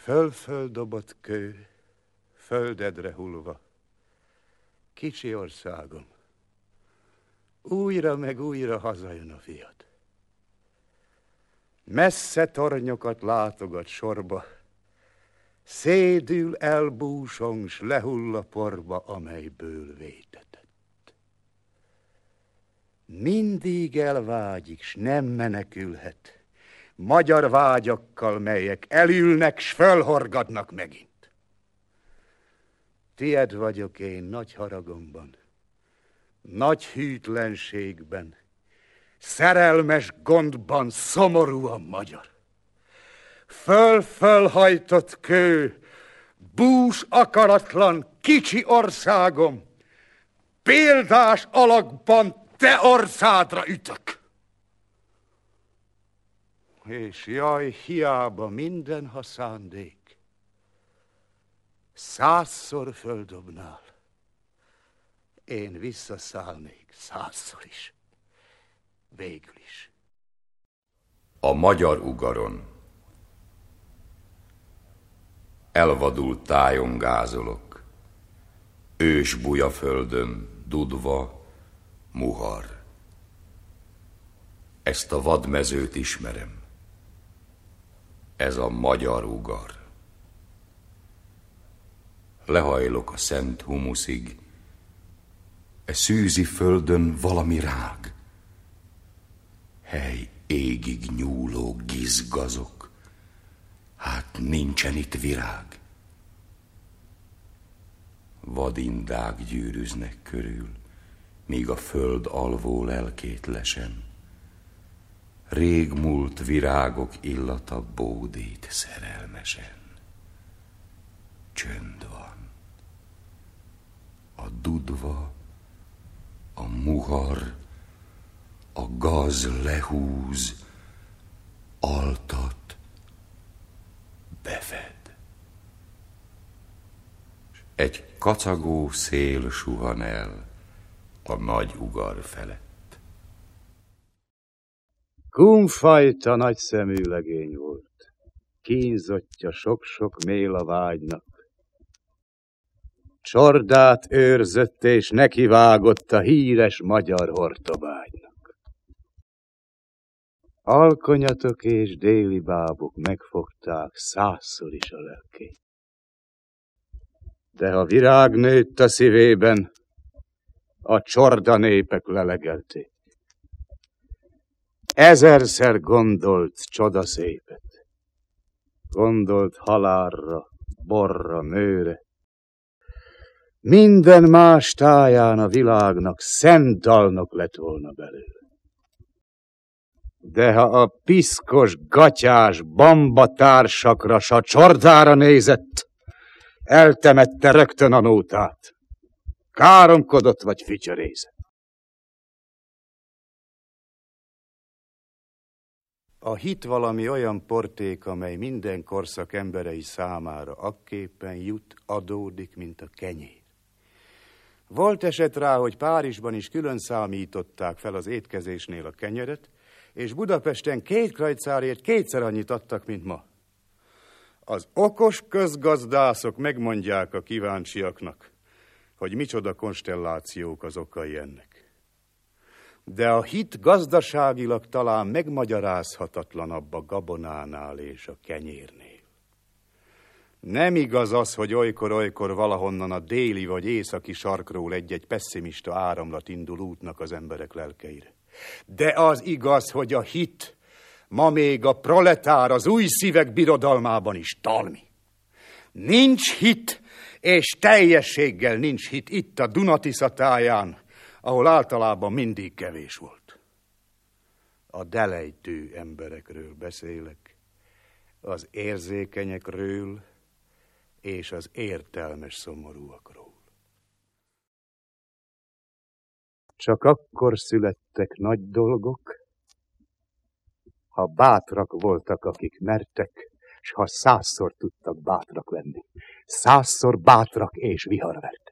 Föl-föl dobott kő, földedre hullva, kicsi országom, újra meg újra hazajön a fiad. Messze tornyokat látogat sorba, szédül elbúsong, s lehull a porba, amelyből vétetett. Mindig elvágyik, s nem menekülhet, magyar vágyakkal, melyek elülnek, s fölhorgadnak megint. Tied vagyok én nagy haragomban, nagy hűtlenségben, szerelmes gondban, szomorúan magyar. Föl-fölhajtott kő, bús akaratlan, kicsi országom, példás alakban te orszádra ütök. És jaj, hiába minden, ha szándék, 100-szor földobnál, én visszaszállnék 100-szor is, végül is. A magyar ugaron. Elvadult tájon gázolok, ős bujaföldön, Dudva, Muhar. Ezt a vadmezőt ismerem. Ez a magyar ugar. Lehajlok a szent humuszig, e szűzi földön valami rág. Hely égig nyúló gizgazok, hát nincsen itt virág. Vadindák gyűrűznek körül, míg a föld alvó lelkét lesen. Régmúlt virágok illata bódít szerelmesen. Csönd van. A Dudva, a Muhar, a gaz lehúz, altat, befed. Egy kacagó szél suhan el a nagy ugar felett. Kunfajta nagyszemű legény volt, kínzottja sok-sok mél a vágynak. Csordát őrzött és nekivágott a híres magyar hortobágynak. Alkonyatok és déli bábok megfogták 100-szor is a lelkét. De ha virág nőtt a szívében, a csorda népek lelegelték. 1000-szer gondolt csodaszépet, gondolt halálra, borra, nőre. Minden más táján a világnak szent dalnok lett volna belőle. De ha a piszkos, gatyás bambatársakra, s a csordára nézett, eltemette rögtön a nótát. Káromkodott vagy fütyörézett. A hit valami olyan porték, amely minden korszak emberei számára akképpen jut, adódik, mint a kenyér. Volt eset rá, hogy Párizsban is külön számították fel az étkezésnél a kenyeret, és Budapesten 2 krajcárért 2-szer annyit adtak, mint ma. Az okos közgazdászok megmondják a kíváncsiaknak, hogy micsoda konstellációk az okai ennek. De a hit gazdaságilag talán megmagyarázhatatlanabb a gabonánál és a kenyérnél. Nem igaz az, hogy olykor-olykor valahonnan a déli vagy északi sarkról egy-egy pesszimista áramlat indul útnak az emberek lelkeire. De az igaz, hogy a hit ma még a proletár, az új szívek birodalmában is talmi. Nincs hit, és teljességgel nincs hit itt a Duna-Tisza táján, ahol általában mindig kevés volt. A delejtő emberekről beszélek, az érzékenyekről és az értelmes szomorúakról. Csak akkor születtek nagy dolgok, ha bátrak voltak, akik mertek, s ha 100-szor tudtak bátrak lenni. 100-szor bátrak és viharvertek.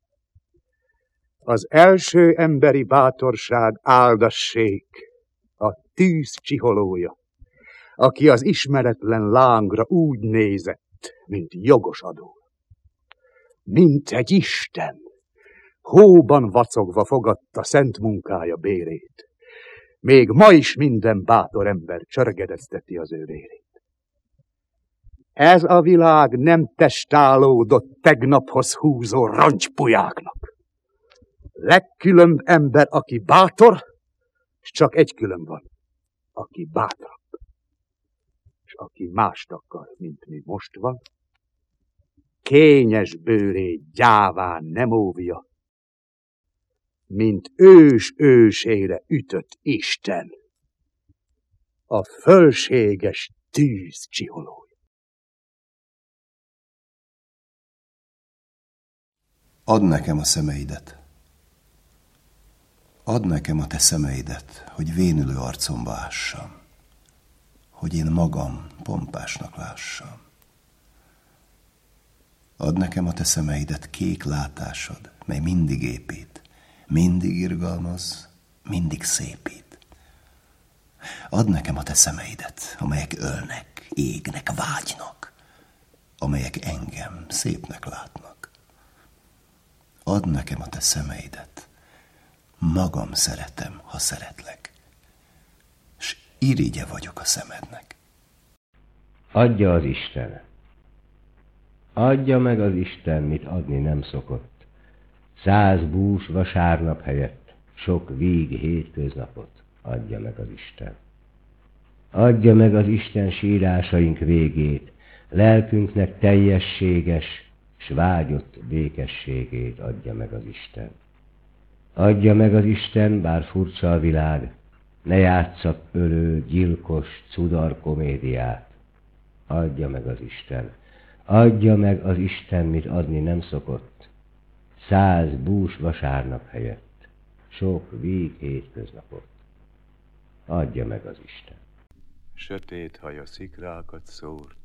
Az első emberi bátorság áldassék, a tűz csiholója, aki az ismeretlen lángra úgy nézett, jött, mint jogos adó. Mint egy isten, hóban vacogva fogadta szent munkája bérét. Még ma is minden bátor ember csörgedezteti az ő vérét. Ez a világ nem testálódott tegnaphoz húzó rancspulyáknak. Legkülönb ember, aki bátor, és csak egy külön van, aki bátrabb. És aki mást akar, mint mi most van, kényes bőrét gyáván nem óvja, mint ősére ütött Isten, a fölséges tűz csiholója. Add nekem a szemeidet. Add nekem a te szemeidet, hogy vénülő arcomba ássam, hogy én magam pompásnak lássam. Add nekem a te szemeidet, kék látásod, mely mindig épít, mindig irgalmaz, mindig szépít. Add nekem a te szemeidet, amelyek ölnek, égnek, vágynak, amelyek engem szépnek látnak. Add nekem a te szemeidet, magam szeretem, ha szeretlek, s irigye vagyok a szemednek. Adja az Isten. Adja meg az Isten, mit adni nem szokott. 100 bús vasárnap helyett, sok víg hétköznapot adja meg az Isten. Adja meg az Isten sírásaink végét, lelkünknek teljességes, s vágyott békességét adja meg az Isten. Adja meg az Isten, bár furcsa a világ, ne játsszak ölő, gyilkos, cudar komédiát. Adja meg az Isten. Adja meg az Isten, mit adni nem szokott. 100 bús vasárnap helyett, sok víg hétköznapot. Adja meg az Isten. Sötét haja szikrákat szórt,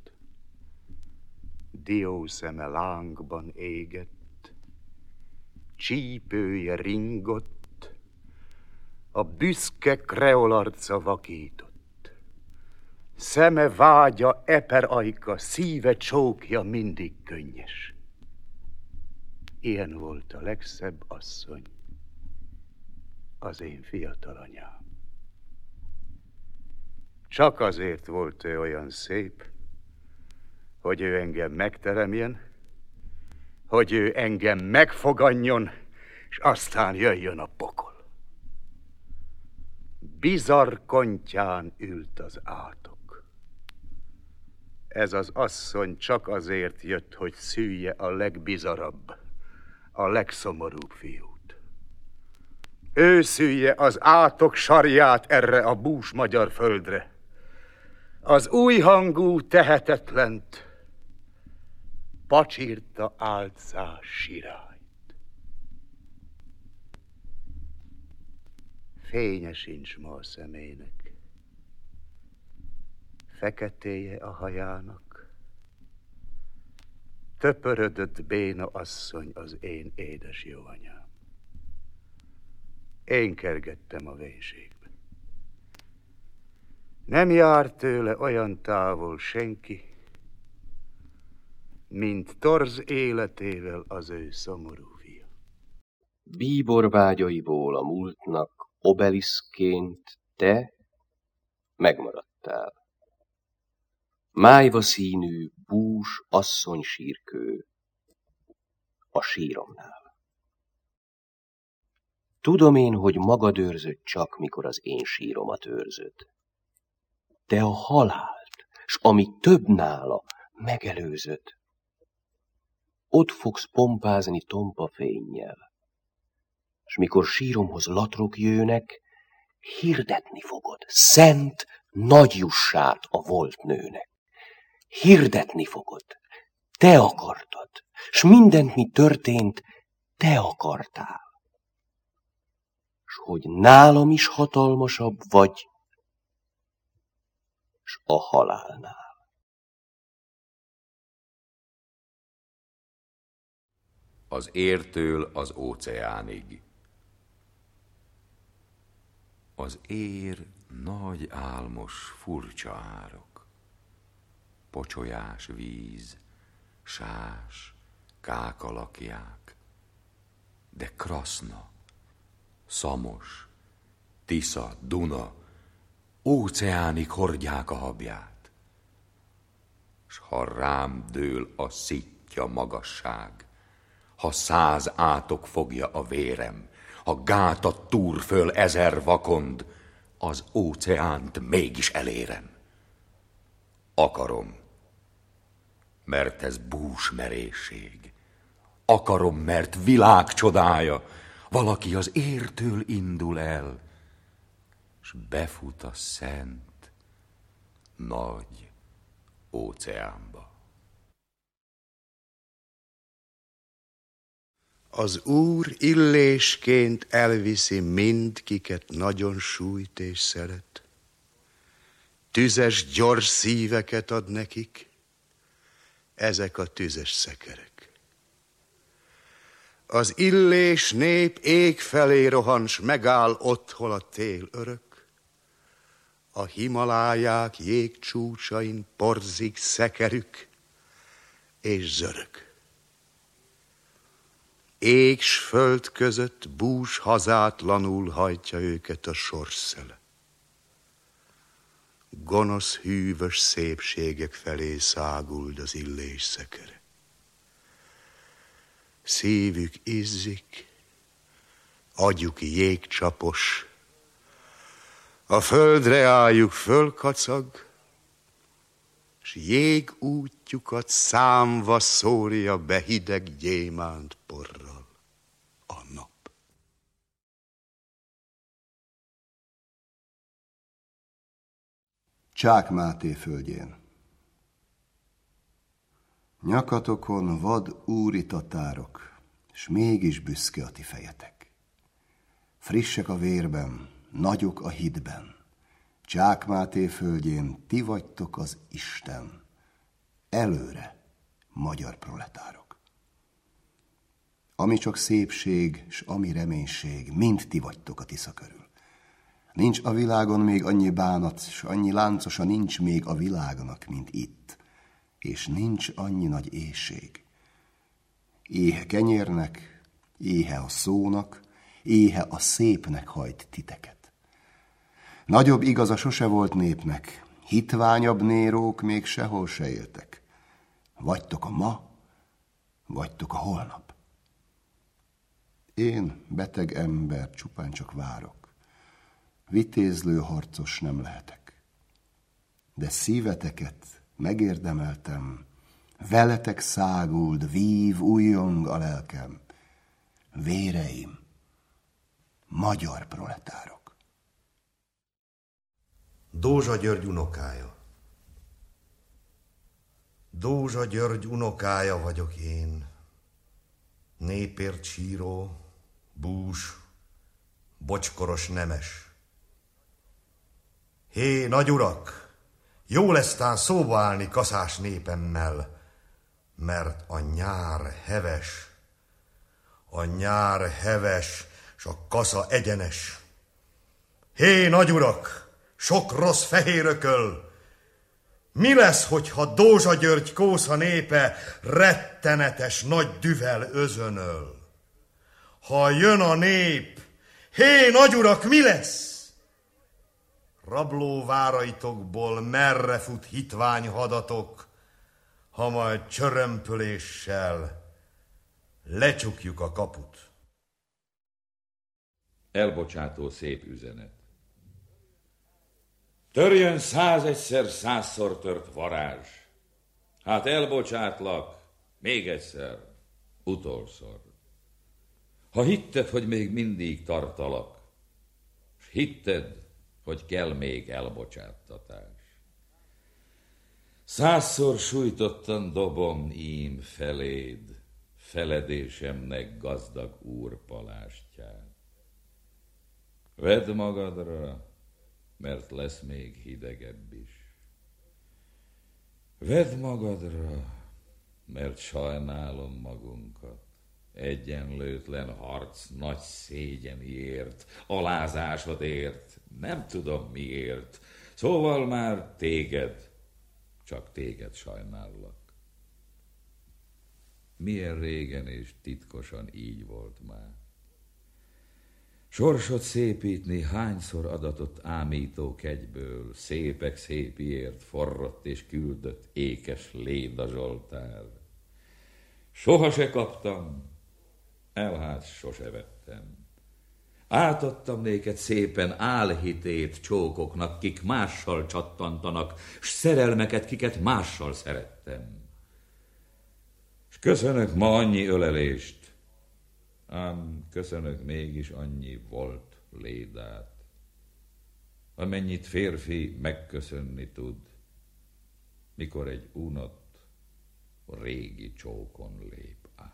diószeme lángban égett, csípője ringott, a büszke kreolarca vakított. Szeme vágya eper ajka, szíve csókja mindig könnyes. Ilyen volt a legszebb asszony, az én fiatal anyám. Csak azért volt ő olyan szép, hogy ő engem megteremjen, hogy ő engem megfoganjon, és aztán jöjjön a pokol. Bizarr kontyán ült az átok. Ez az asszony csak azért jött, hogy szülje a legbizarabb, a legszomorúbb fiút. Ő szülje az átok sarját erre a bús magyar földre, az újhangú tehetetlent, pacsirta álcás sirályt. Fénye sincs ma a szemének, feketéje a hajának, töpörödött béna asszony az én édes jó anyám. Én kergettem a vénségbe. Nem jár tőle olyan távol senki, mint torz életével az ő szomorú fia. Bíbor vágyaiból a múltnak obeliszként te megmaradtál. Májva színű bús asszony sírkő a síromnál. Tudom én, hogy magad őrzöd csak, mikor az én síromat őrzöd. Te a halált, s ami több nála, megelőzöd. Ott fogsz pompázni tompa fénnyel, s mikor síromhoz latrok jönnek, hirdetni fogod szent nagy jussát a volt nőnek. Hirdetni fogod, te akartad, s mindent, mi történt, te akartál. S hogy nálam is hatalmasabb vagy, s a halálnál. Az értől az óceánig. Az ér nagy álmos furcsa árok, pocsolyás víz, Sás, kákalakják, de Kraszna, Szamos, Tisza, Duna, óceánig hordják a habját. S ha rám dől a szitja magasság, ha 100 átok fogja a vérem, ha gátat túr föl 1000 vakond, az óceánt mégis elérem. Akarom, mert ez búsmerészség. Akarom, mert világ csodája. Valaki az értől indul el, s befut a szent, nagy óceánba. Az Úr illésként elviszi mind, kiket nagyon sújt és szeret. Tüzes, gyors szíveket ad nekik, ezek a tüzes szekerek. Az illés nép ég felé rohan, s megáll ott, hol a tél örök. A Himaláják jégcsúcsain porzik szekerük és zörök. Ég s föld között bús hazátlanul hajtja őket a sorsszele. Gonosz, hűvös szépségek felé száguld az illés szekere. Szívük izzik, agyuk jégcsapos, a földre álljuk fölkacag, s jég útjukat számva szórja be hideg gyémánt porral a nap. Csák Máté földjén. Nyakatokon vad úri tatárok, s mégis büszke a ti fejetek. Frissek a vérben, nagyok a hitben, Csák Máté földjén ti vagytok az Isten. Előre, magyar proletárok. Ami csak szépség, s ami reménység, mind ti vagytok a Tisza körül. Nincs a világon még annyi bánat, s annyi láncosa nincs még a világnak, mint itt, és nincs annyi nagy éhség. Éhe kenyérnek, éhe a szónak, éhe a szépnek hajt titeket. Nagyobb igaza sose volt népnek, hitványabb nérók még sehol se éltek. Vagytok a ma, vagytok a holnap. Én, beteg ember, csupán csak várok. Vitézlő harcos nem lehetek. De szíveteket megérdemeltem, veletek száguld, vív, újjong a lelkem. Véreim, magyar proletárok. Dózsa György unokája. Dózsa György unokája vagyok én, népért síró, bús, bocskoros nemes. Hé, nagyurak, jó lesz tán szóba állni kaszás népemmel, mert a nyár heves, s a kasza egyenes. Hé, nagyurak, sok rossz fehérököl, mi lesz, hogyha Dózsa György kósza népe rettenetes nagy düvel özönöl? Ha jön a nép, hé, nagyurak, mi lesz? Rabló váraitokból merre fut hitvány hadatok, ha majd csörömpöléssel lecsukjuk a kaput? Elbocsátó szép üzenet. Törjön 101-szer 100-szor tört varázs. Hát elbocsátlak, még egyszer, utolszor. Ha hitted, hogy még mindig tartalak, s hitted, hogy kell még elbocsáttatás. 100-szor sújtottan dobom ím feléd, feledésemnek gazdag úrpalástját. Vedd magadra, mert lesz még hidegebb is. Vedd magadra, mert sajnálom magunkat. Egyenlőtlen harc nagy szégyeniért, alázásodért, nem tudom miért. Szóval már téged, csak téged sajnállak. milyen régen és titkosan így volt már. Sorsot szépítni hányszor adatott ámító kegyből, szépek szépiért forrott és küldött ékes Léda Zsoltár. Soha se kaptam, elhát sose vettem. Átadtam néked szépen álhitét csókoknak, kik mással csattantanak, s szerelmeket, kiket mással szerettem. S köszönök ma annyi ölelést, ám köszönök mégis annyi volt Lédát, amennyit férfi megköszönni tud, mikor egy unott régi csókon lép át.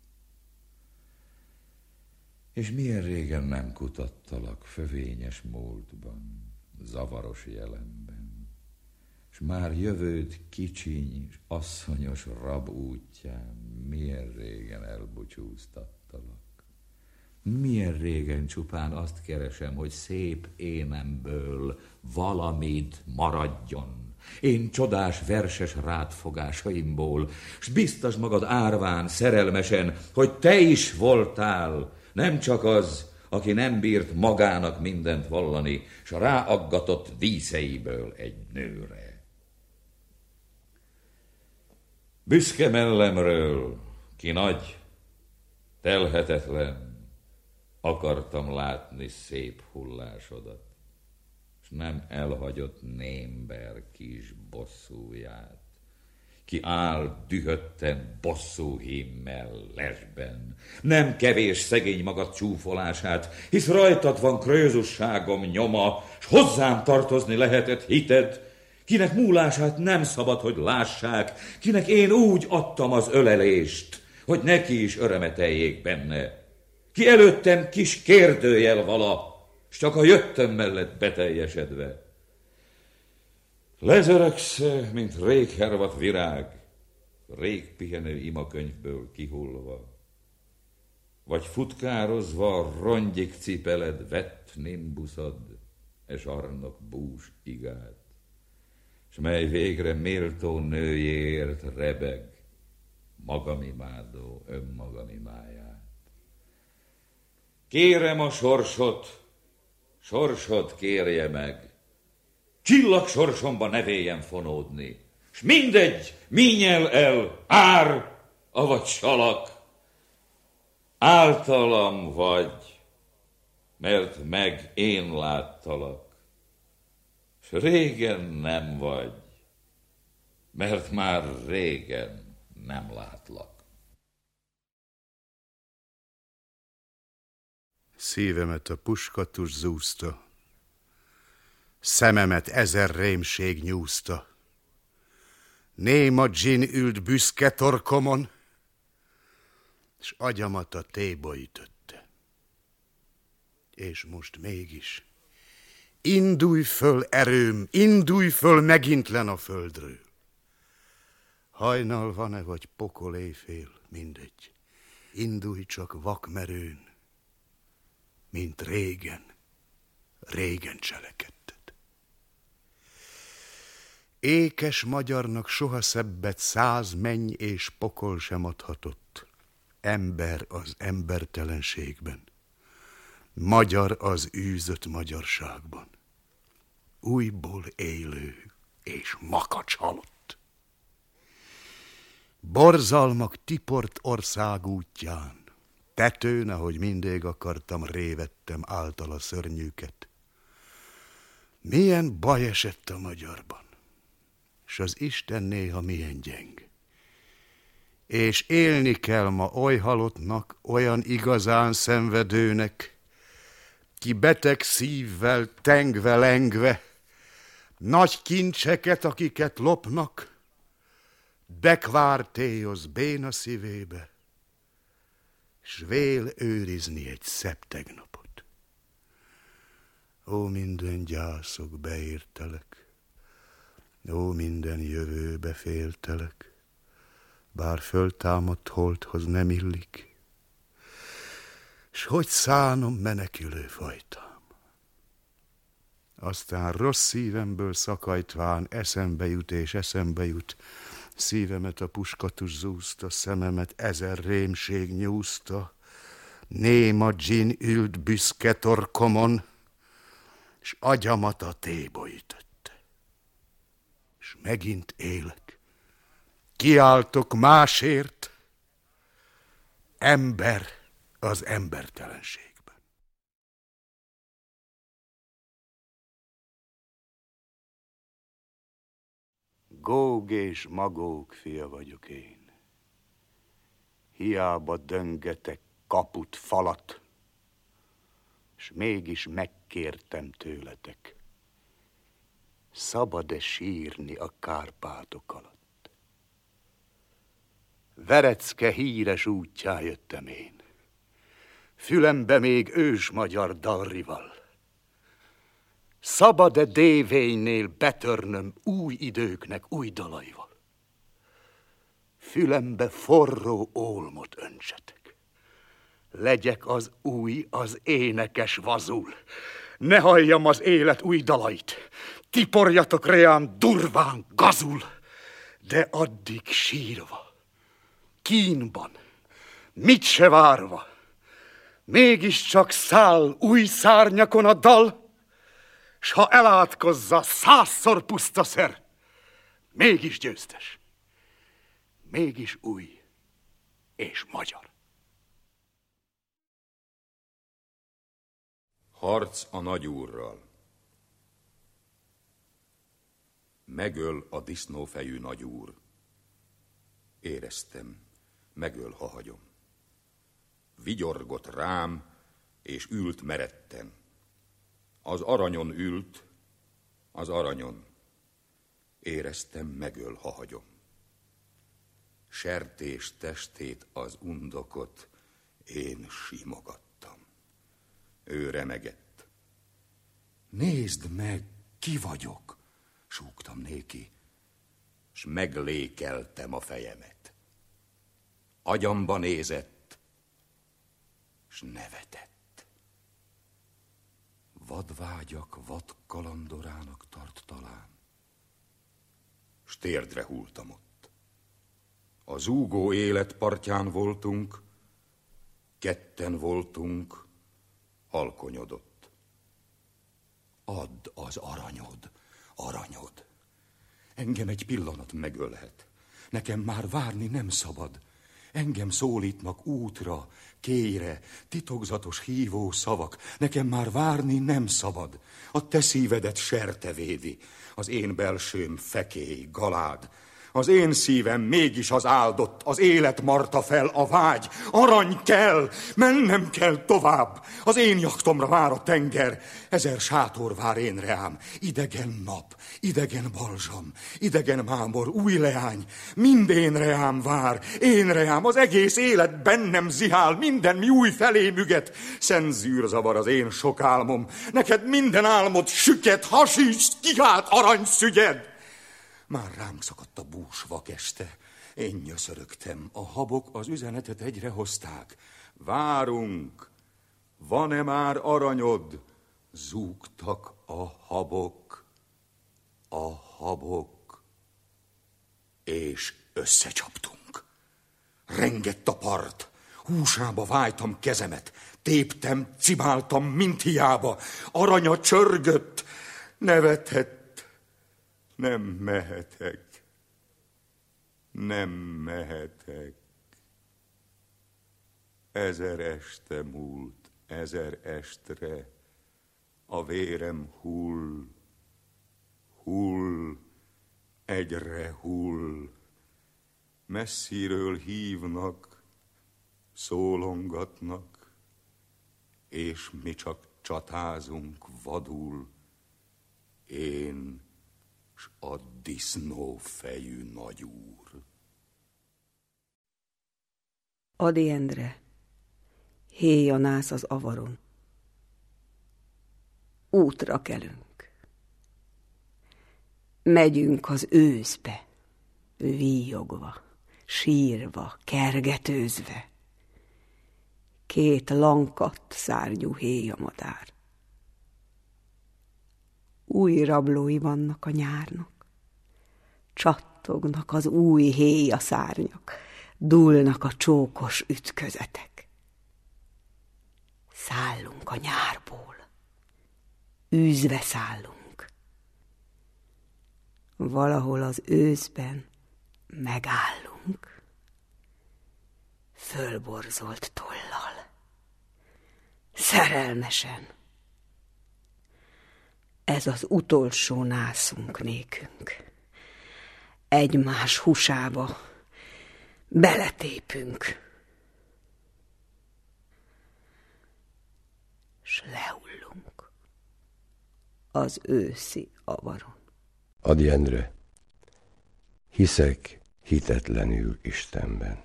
És milyen régen nem kutattalak fövényes múltban, zavaros jelenben, s már jövőd kicsiny, s asszonyos rab útján milyen régen elbúcsúztattalak. Milyen régen csupán azt keresem, hogy szép énemből valamit maradjon. Én csodás verses rádfogásaimból, s biztasd magad árván, szerelmesen, hogy te is voltál, nem csak az, aki nem bírt magának mindent vallani, s ráaggatott díszeiből egy nőre. Büszke mellemről, ki nagy, telhetetlen, akartam látni szép hullásodat, s nem elhagyott némber kis bosszúját, ki áll dühötten bosszú hímmel lesben. Nem kevés szegény magad csúfolását, hisz rajtad van krőzusságom nyoma, s hozzám tartozni lehetett hited, kinek múlását nem szabad, hogy lássák, kinek én úgy adtam az ölelést, hogy neki is örömeteljék benne. Ki előttem kis kérdőjel vala, s csak a jöttem mellett beteljesedve. Lezöregsz, mint rég hervadt virág, rég pihenő imakönyvből kihullva, vagy futkározva rongyik cipeled vett nimbuszod, és arnok bús igát, s mely végre méltó nőjéért rebeg, magamimádó önmagamimáját. Kérem a sorsod kérje meg, csillag sorsomba ne véljen fonódni, s mindegy, minyel el, ár, avagy salak, általam vagy, mert meg én láttalak, s régen nem vagy, mert már régen nem látlak. Szívemet a puskatus zúzta, szememet ezer rémség nyúzta. Néma dzsin ült büszke torkomon, s agyamat a téba ütötte. És most mégis, indulj föl erőm, indulj föl megint len a földről. Hajnal van-e vagy pokol éjfél, mindegy, indulj csak vakmerőn, mint régen cselekedted. Ékes magyarnak soha szebbet 100 menny és pokol sem adhatott. Ember az embertelenségben, magyar az űzött magyarságban. Újból élő és makacs halott. Borzalmak tiport ország útján, tetőn, ahogy mindig akartam, révettem által a szörnyűket. Milyen baj esett a magyarban, s az Isten néha milyen gyeng. És élni kell ma oly halottnak, olyan igazán szenvedőnek, ki beteg szívvel, tengve, lengve, nagy kincseket, akiket lopnak, bekvártélyoz béna szívébe, s vél őrizni egy szebb tegnapot. Ó, minden gyászok beértelek, ó, minden jövőbe féltelek, bár föltámadt holthoz nem illik, s hogy szánom menekülő fajtám. Aztán rossz szívemből szakajtván eszembe jut, Szívemet a puskatus zúzta, szememet ezer rémség nyúzta, néma dzsin ült büszke torkomon, s agyamat a téba ütötte. S megint élek, kiáltok másért, ember az embertelenségben. Góg és Magóg fia vagyok én. Hiába döngetek kaput, falat, s mégis megkértem tőletek, szabad-e sírni a Kárpátok alatt? Verecke híres útján jöttem én, fülembe még ős magyar dalrival. Szabad-e dévénynél betörnöm új időknek új dalaival? Fülembe forró ólmot öntsetek, legyek az új, az énekes vazul, ne halljam az élet új dalait, tiporjatok reám durván gazul, de addig sírva, kínban, mit se várva, mégiscsak száll új szárnyakon a dal, s ha elátkozza 100-szor puszta szer, mégis győztes, mégis új és magyar. Harc a nagyúrral. Megöl a disznófejű nagyúr. Éreztem, megöl, ha hagyom. Vigyorgott rám, és ült meretten. Az aranyon ült, az aranyon. Éreztem, megöl, ha hagyom. Sertés testét, az undokot én simogattam. Ő remegett. Nézd meg, ki vagyok, súgtam néki, s meglékeltem a fejemet. Agyamba nézett, s nevetett. Vadvágyak vad kalandorának tart talán. S térdre hulltam ott. A zúgó élet partján voltunk, ketten voltunk, alkonyodott. Add az aranyod, aranyod. Engem egy pillanat megölhet. Nekem már várni nem szabad. Engem szólítnak útra, kéjre, titokzatos hívó szavak. Nekem már várni nem szabad. A te szívedet serte védi, az én belsőm fekély, galád. Az én szívem mégis az áldott, az élet marta fel a vágy. Arany kell, mennem kell tovább. Az én jaktomra vár a tenger, 1000 sátor vár én reám. Idegen nap, idegen balzsam, idegen mámor, új leány. Mind én reám vár, én reám, az egész élet bennem zihál, minden mi új felé müget. Szent zűrzavar az én sok álmom, neked minden álmod süket, hasíts, kihált aranyszügyed. Már ránk szakadt a bús vakeste, én nyöszörögtem, a habok az üzenetet egyre hozták. Várunk, van-e már aranyod? Zúgtak a habok, és összecsaptunk. Rengett a part, húsába vájtam kezemet, téptem, cibáltam, mint hiába. Aranya csörgött, nevetett. Nem mehetek, nem mehetek. 1000 este múlt, 1000 estre, a vérem hull, hull, egyre hull. Messziről hívnak, szólongatnak, és mi csak csatázunk vadul, én s a disznófejű nagyúr. Ady Endre, héjan állsz az avaron. Útra kelünk. Megyünk az őszbe, víjogva, sírva, kergetőzve. 2 lankadt szárnyú héjamadár. Új rablói vannak a nyárnak. Csatt Kattognak az új héjaszárnyak, dúlnak a csókos ütközetek. Szállunk a nyárból, űzve szállunk. Valahol az őszben megállunk, fölborzolt tollal, szerelmesen. Ez az utolsó nászunk nékünk. Egymás húsába beletépünk, s lehullunk az őszi avaron. Ady Endre, hiszek hitetlenül Istenben.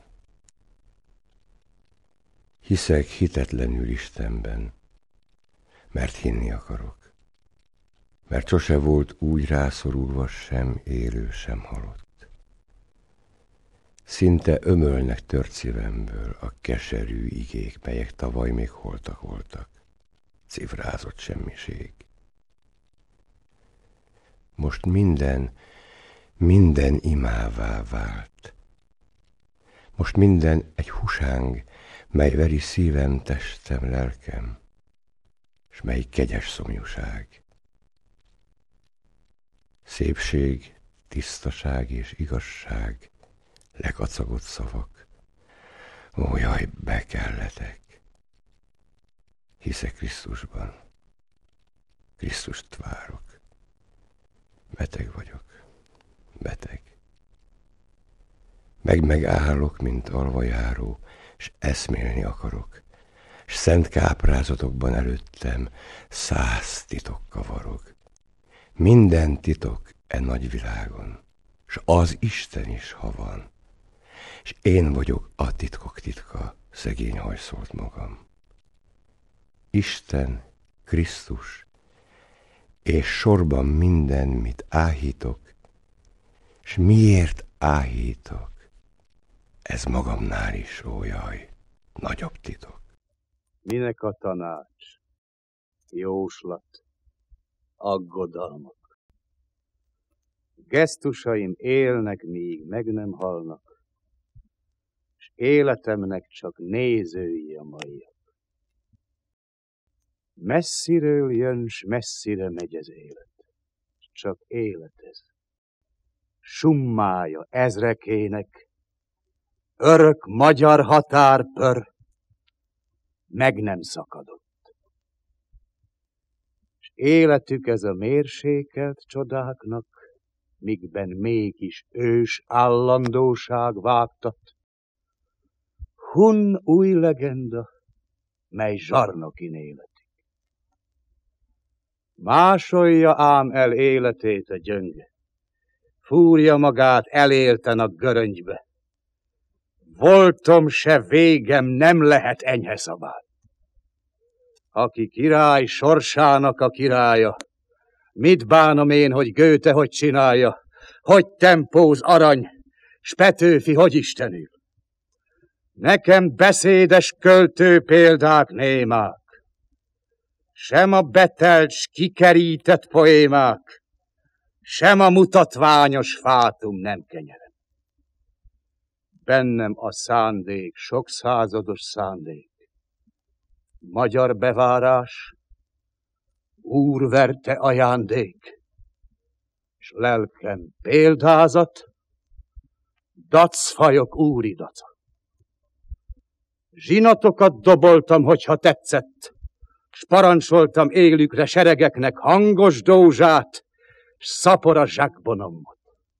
Hiszek hitetlenül Istenben, mert hinni akarok. Mert sose volt úgy rászorulva sem élő, sem halott. Szinte ömölnek tört szívemből a keserű igék, melyek tavaly még holtak voltak. Cifrázott semmiség. Most minden imává vált. Most minden egy husáng, mely veri szívem, testem, lelkem, s mely kegyes szomjúság. Szépség, tisztaság és igazság, lekacagott szavak. Ó, jaj, bekelletek. Hiszek Krisztusban. Krisztust várok. Beteg vagyok. Beteg. Megállok, mint alvajáró, s eszmélni akarok, s szent káprázatokban előttem 100 titok kavarog. Minden titok e nagy világon, s az Isten is, ha van, s én vagyok a titkok titka, szegény hajszolt magam. Isten, Krisztus, és sorban minden, mit áhítok, s miért áhítok, ez magamnál is, ó jaj, nagyobb titok. Minek a tanács, jóslat, aggodalmak? Gesztusaim élnek, míg meg nem halnak, s életemnek csak nézői a maiak. Messziről jön, s messzire megy az élet, s csak élet ez. Summája ezrekének, örök magyar határpör, meg nem szakadott. S életük ez a mérsékelt csodáknak, mikben mégis ős állandóság vágtat. Hun új legenda, mely zsarnokin életik. Másolja ám el életét a gyönge, fúrja magát elélten a göröngybe. Voltom se végem nem lehet enyhe szabály. Aki király sorsának a királya, mit bánom én, hogy Goethe hogy csinálja, hogy tempóz arany, s Petőfi hogy istenül. Nekem beszédes költő példák némák, sem a betelt s kikerített poémák, sem a mutatványos fátum nem kenyerem. Bennem a szándék, sok százados szándék, magyar bevárás, úrverte ajándék, s lelkem példázat, dacfajok úri daca. Zsinatokat doboltam, hogyha tetszett, s parancsoltam élükre seregeknek hangos dózsát, s szapora zsákbonomot.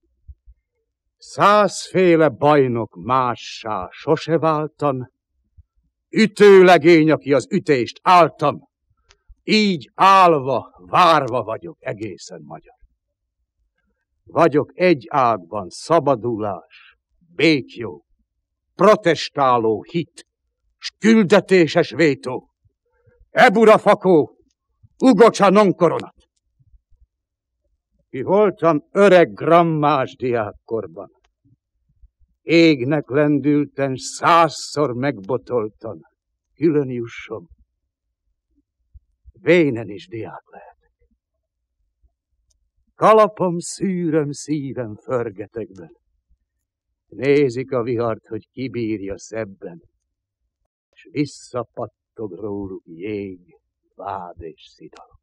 100 féle bajnok mássá sose váltan, ütőlegény, aki az ütést álltam, így állva, várva vagyok egészen magyar. Vagyok egy ágban szabadulás, békjó, protestáló hit, s küldetéses vétó, ebura fakó, ugocsa nonkoronat. Ki voltam öreg grammás diákkorban, égnek lendülten, 100-szor megbotoltan, külön jussom, vénen is diák lehetek. Kalapom, szűröm, szívem förgetekben. Nézik a vihart, hogy kibírja szebben, s visszapattog róluk jég, vád és szidalom.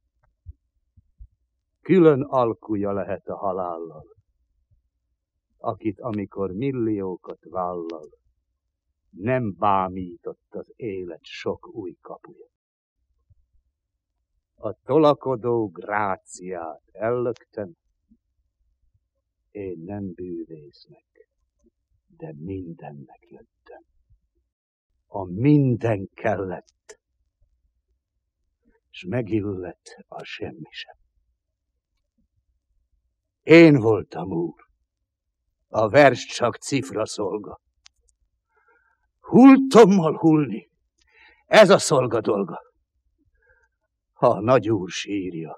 Külön alkuja lehet a halállal, akit amikor milliókat vállal, nem bámított az élet sok új kapuja. A tolakodó gráciát ellöktem, én nem bűvésznek, de mindennek jöttem. A minden kellett, s megillett a semmi sem. Én voltam úr, a vers csak cifra szolga. Hultommal hullni, ez a szolga dolga. Ha a nagyúr sírja,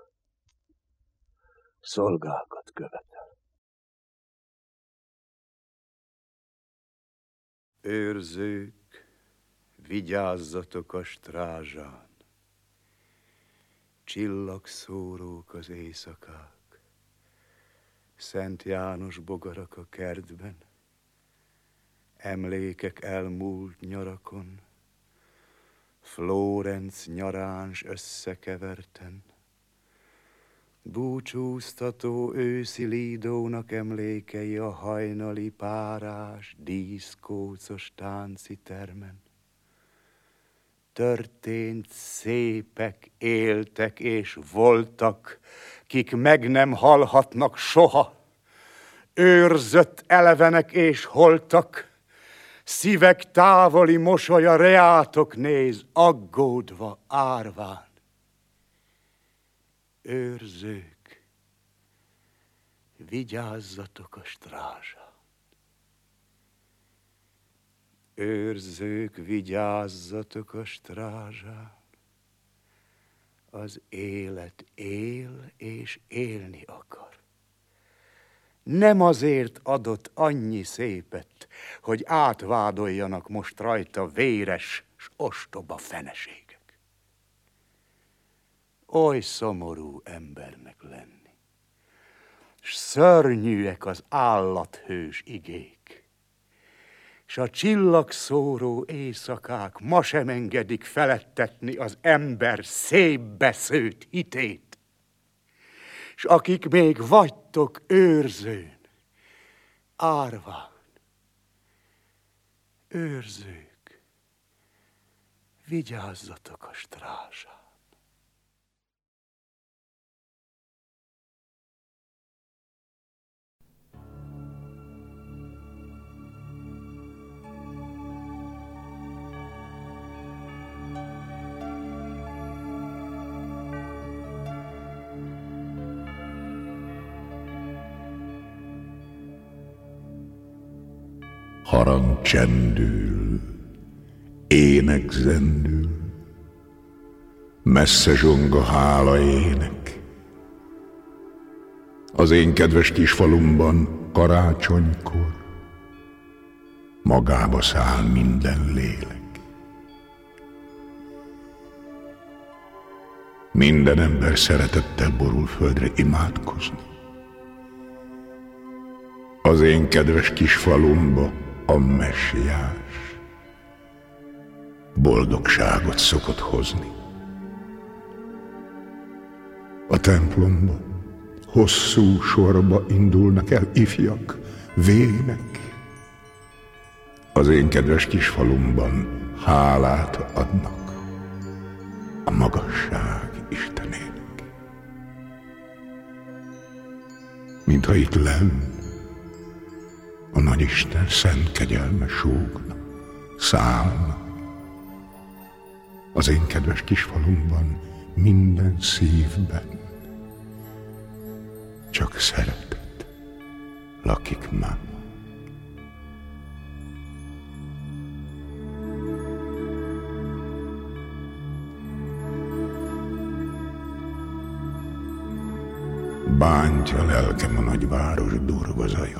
szolgákat követel. Őrzők, vigyázzatok a strázsán, csillagszórók az éjszakák, Szent János bogarak a kertben, emlékek elmúlt nyarakon, Flórenc nyaráns összekeverten, búcsúztató őszi Lídónak emlékei a hajnali párás, díszkócos tánci termen. Történt szépek, éltek és voltak, kik meg nem halhatnak soha, őrzött elevenek és holtak, szívek távoli mosolya reátok néz, aggódva árván. Őrzők, vigyázzatok a strázsán. Őrzők, vigyázzatok a strázsán. Az élet él és élni akar. Nem azért adott annyi szépet, hogy átvádoljanak most rajta véres s ostoba feneségek. Oly szomorú embernek lenni, s szörnyűek az állathős igék, s a csillagszóró éjszakák ma sem engedik felettetni az ember szép besződt hitét. S akik még vagytok őrzőn, árván, őrzők, vigyázzatok a strázsán. Harang csendül, ének zendül, messze zsong a hála ének. Az én kedves kis falumban karácsonykor magába száll minden lélek. Minden ember szeretettel borul földre imádkozni. Az én kedves kis falumba a messiás boldogságot szokott hozni. A templomba hosszú sorba indulnak el ifjak, vének. Az én kedves kis falumban hálát adnak a magasság Istenének. Mintha itt lenn a Nagyisten szent kegyelme súgna, szállna. Az én kedves kis falumban minden szívben csak szeretet lakik már. Bántja lelkem a nagyváros durva zaja.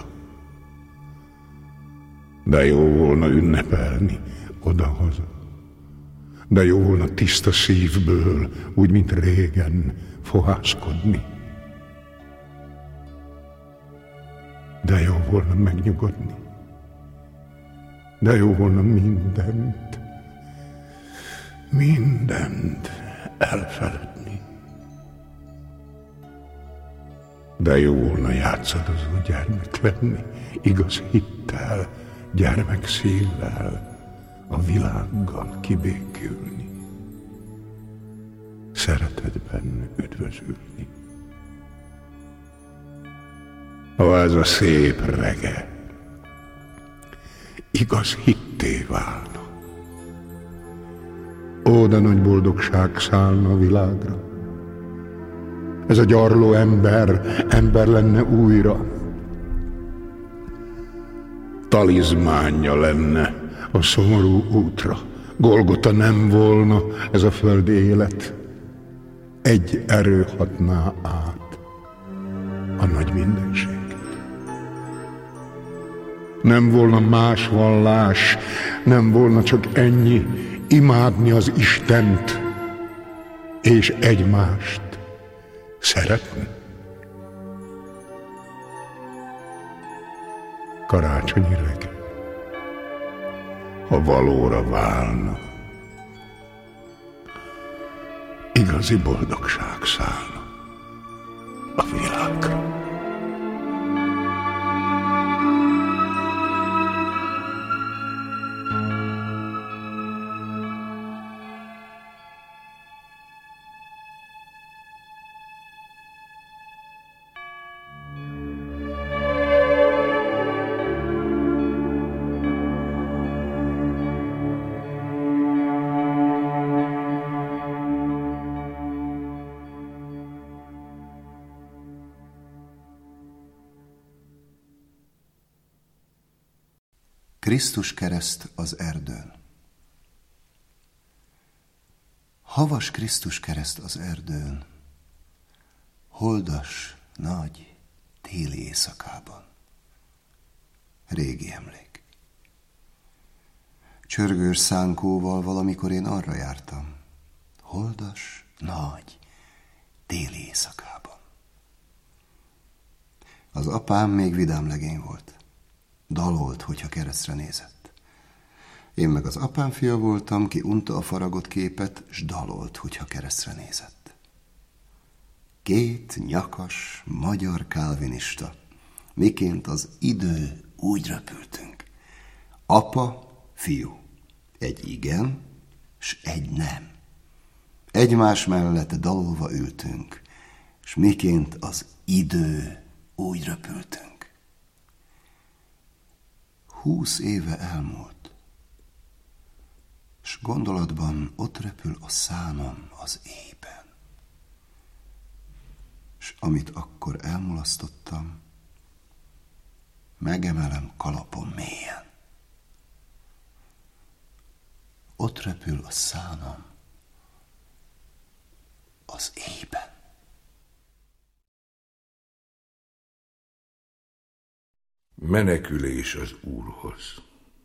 De jó volna ünnepelni odahaza. De jó volna tiszta szívből, úgy, mint régen, fohászkodni. De jó volna megnyugodni. De jó volna mindent elfeledni. De jó volna játszadozó gyermek lenni, igaz hittel, gyermekszívvel, a világgal kibékülni, szeretetben üdvözülni. Ó, ez a szép rege igaz hitté válna. Ó, de nagy boldogság szállna a világra. Ez a gyarló ember lenne újra. Talizmánja lenne a szomorú útra. Golgota nem volna ez a földi élet. Egy erő hatná át a nagy mindenséget. Nem volna más vallás, nem volna csak ennyi, imádni az Istent és egymást szeretni. Karácsonyi reggel, ha valóra válna, igazi boldogság szállna a világra. Krisztus kereszt az erdőn. Havas Krisztus kereszt az erdőn, holdas, nagy, téli éjszakában. Régi emlék. Csörgős szánkóval valamikor én arra jártam, holdas, nagy, téli éjszakában. Az apám még vidám legény volt. Dalolt, hogyha keresztre nézett. Én meg az apám fia voltam, ki unta a faragott képet, s dalolt, hogyha keresztre nézett. Két nyakas, magyar kálvinista, miként az idő úgy röpültünk. Apa, fiú, egy igen, s egy nem. Egymás mellett dalolva ültünk, s miként az idő úgy röpültünk. 20 éve elmúlt, s gondolatban ott repül a szánom az éjben. S amit akkor elmulasztottam, megemelem kalapom mélyen. Ott repül a szánom az éjben. Menekülés az Úrhoz.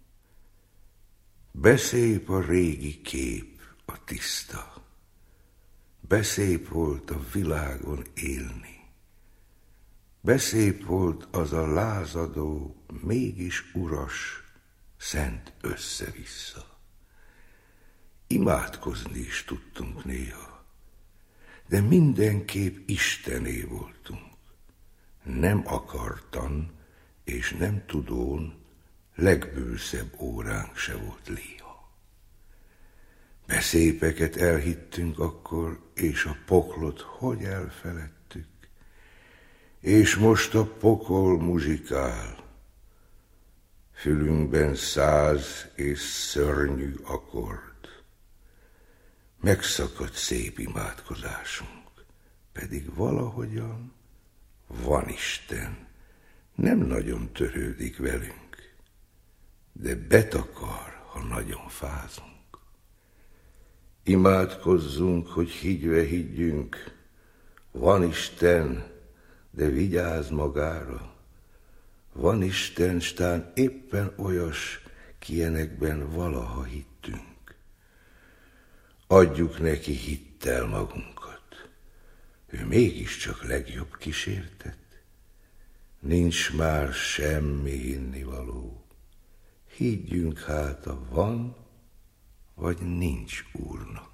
Beszép a régi kép, a tiszta. Beszép volt a világon élni. Beszép volt az a lázadó, mégis uras, szent össze-vissza. Imádkozni is tudtunk néha, de mindenképp Istené voltunk. Nem akartan, és nem tudón, legbőszebb óránk se volt léha. Beszépeket elhittünk akkor, és a poklot hogy elfeledtük, és most a pokol muzsikál, fülünkben 100 és szörnyű akkord. Megszakadt szép imádkozásunk, pedig valahogyan van Isten, nem nagyon törődik velünk, de betakar, ha nagyon fázunk. Imádkozzunk, hogy higyve higgyünk, van Isten, de vigyázz magára. Van Isten, stán éppen olyas, kilyenekben valaha hittünk. Adjuk neki hittel magunkat, ő mégiscsak legjobb kísértet. Nincs már semmi hinnivaló. Higgyünk hát a van, vagy nincs Úrnak.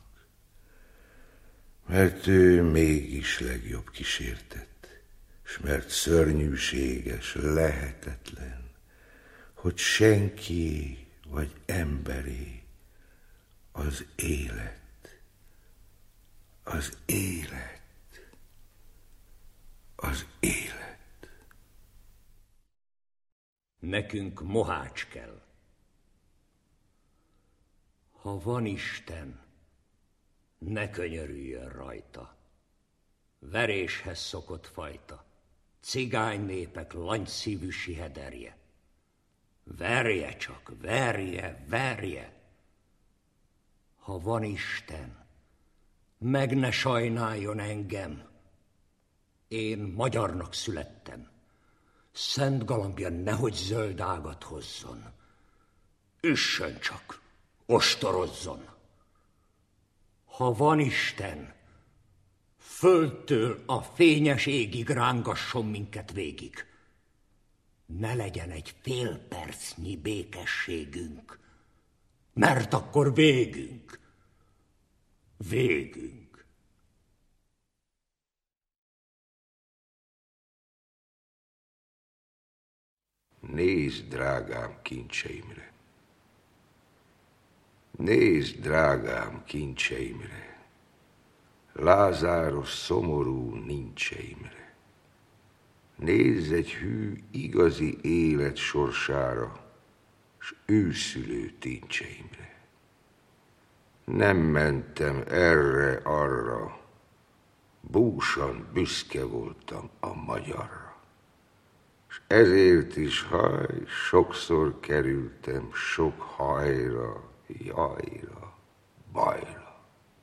Mert ő mégis legjobb kísértet, s mert szörnyűséges, lehetetlen, hogy senki vagy emberé az élet, az élet, az élet. Nekünk mohács kell. Ha van Isten, ne könyörüljön rajta. Veréshez szokott fajta, cigány népek langyszívű sihederje. Verje csak, verje, verje. Ha van Isten, meg ne sajnáljon engem. Én magyarnak születtem. Szent galambja nehogy zöld ágat hozzon. Üssön csak, ostorozzon. Ha van Isten, földtől a fényes égig rángasson minket végig. Ne legyen egy fél percnyi békességünk, mert akkor végünk. Végünk. Nézd, drágám, kincseimre! Nézd, drágám, kincseimre! Lázáros szomorú nincseimre! Nézz egy hű, igazi élet sorsára, s őszülő tincseimre! Nem mentem erre-arra, búsan büszke voltam a magyarra. S ezért is, haj, sokszor kerültem sok hajra, jajra, bajra.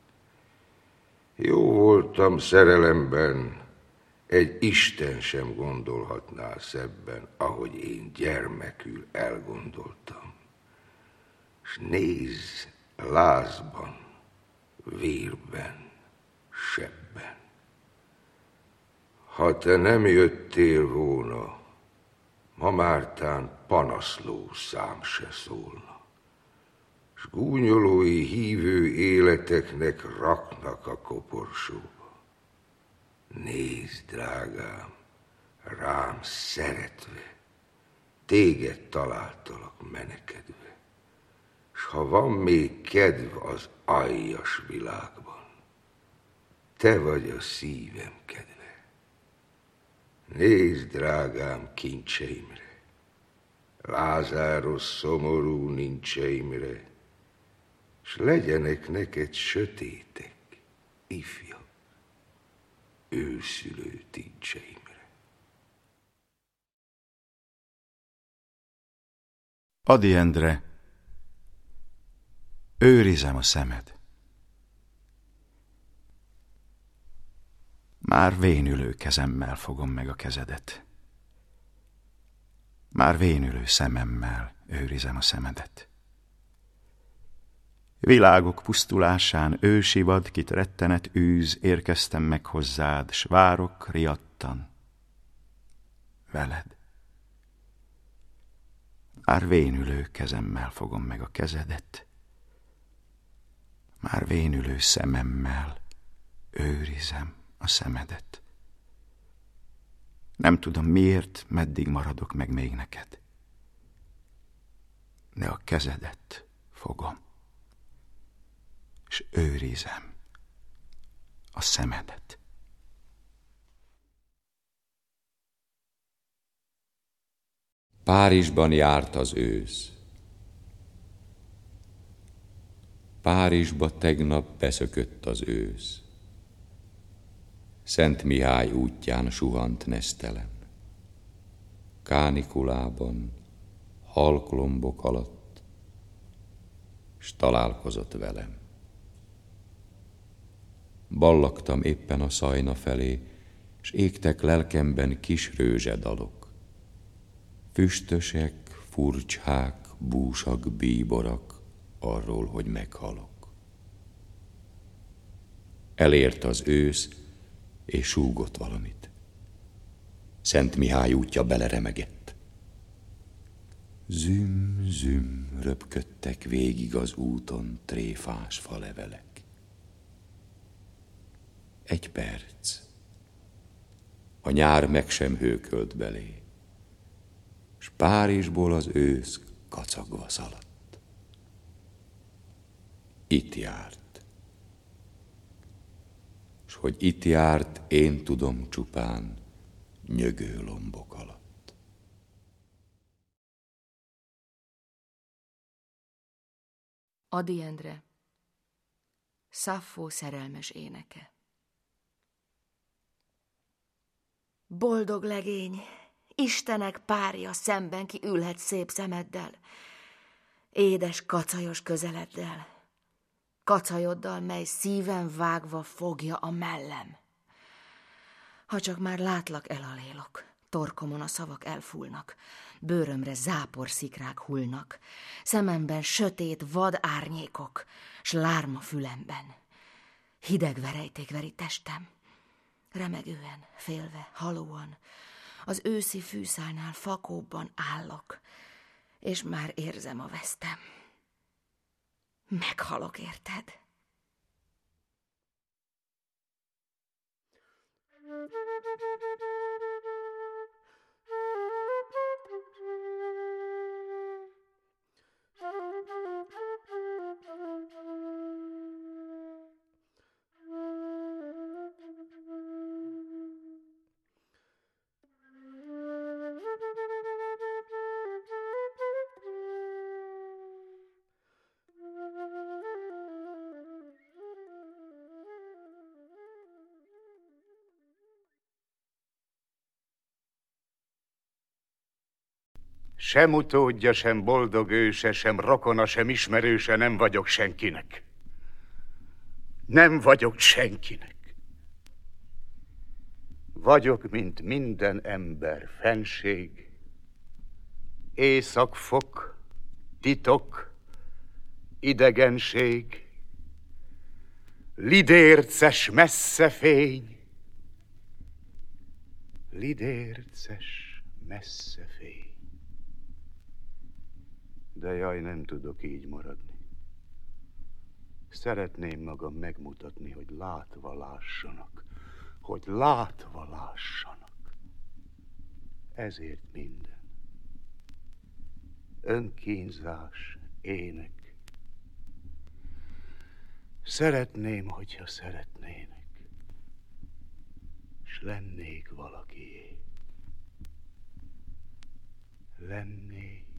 Jó voltam szerelemben, egy Isten sem gondolhatná szebben, ahogy én gyermekül elgondoltam. S nézz, lázban, vérben, sebben. Ha te nem jöttél volna, ma mártán panaszló szám se szólna, s gúnyolói hívő életeknek raknak a koporsóba. Nézd, drágám, rám szeretve, téged találtalak menekedve, s ha van még kedv az aljas világban, te vagy a szívem kedve. Nézd, drágám, kincseimre, Lázáros szomorú nincseimre, s legyenek neked sötétek, ifjak, őszülő tincseimre. Ady Endre, őrizem a szemed. Már vénülő kezemmel fogom meg a kezedet. Már vénülő szememmel őrizem a szemedet. Világok pusztulásán ősi vad, kit rettenet űz, érkeztem meg hozzád, s várok riadtan veled. Már vénülő kezemmel fogom meg a kezedet. Már vénülő szememmel őrizem a szemedet. Nem tudom miért, meddig maradok meg még neked. De a kezedet fogom, és őrizem a szemedet. Párizsban járt az ősz. Párizsba tegnap beszökött az ősz. Szent Mihály útján suhant nesztelen. Kánikulában, halklombok alatt, s találkozott velem. Ballagtam éppen a Szajna felé, s égtek lelkemben kis rőzsedalok. Füstösek, furcskák, búsak, bíborak, arról, hogy meghalok. Elért az ősz, és súgott valamit. Szent Mihály útja beleremegett. Züm, züm, röpködtek végig az úton tréfás falevelek. Egy perc. A nyár meg sem hőkölt belé, s Párizsból az ősz kacagva szaladt. Itt járt. S hogy itt járt, én tudom csupán nyögő lombok alatt. Ady Endre, Szaffó szerelmes éneke. Boldog legény, Istenek párja szemben, ki ülhet szép szemeddel, édes kacajos közeleddel, kacajoddal, mely szíven vágva fogja a mellem. Ha csak már látlak, elalélok, torkomon a szavak elfúlnak, bőrömre záporszikrák hullnak, szememben sötét vad árnyékok, s lárma fülemben. Hideg verejték veri testem, remegően, félve, halóan, az őszi fűszálnál fakóbban állok, és már érzem a vesztem. Meghalok, érted? Sem utódja, sem boldog őse, sem rokona, sem ismerőse nem vagyok senkinek. Nem vagyok senkinek. Vagyok, mint minden ember, fenség, északfok, titok, idegenség, lidérces messze fény, lidérces messze fény. De jaj, nem tudok így maradni. Szeretném magam megmutatni, hogy látva lássanak, hogy látva lássanak. Ezért minden. Önkínzás, ének. Szeretném, hogyha szeretnének, s lennék valakié. Lennék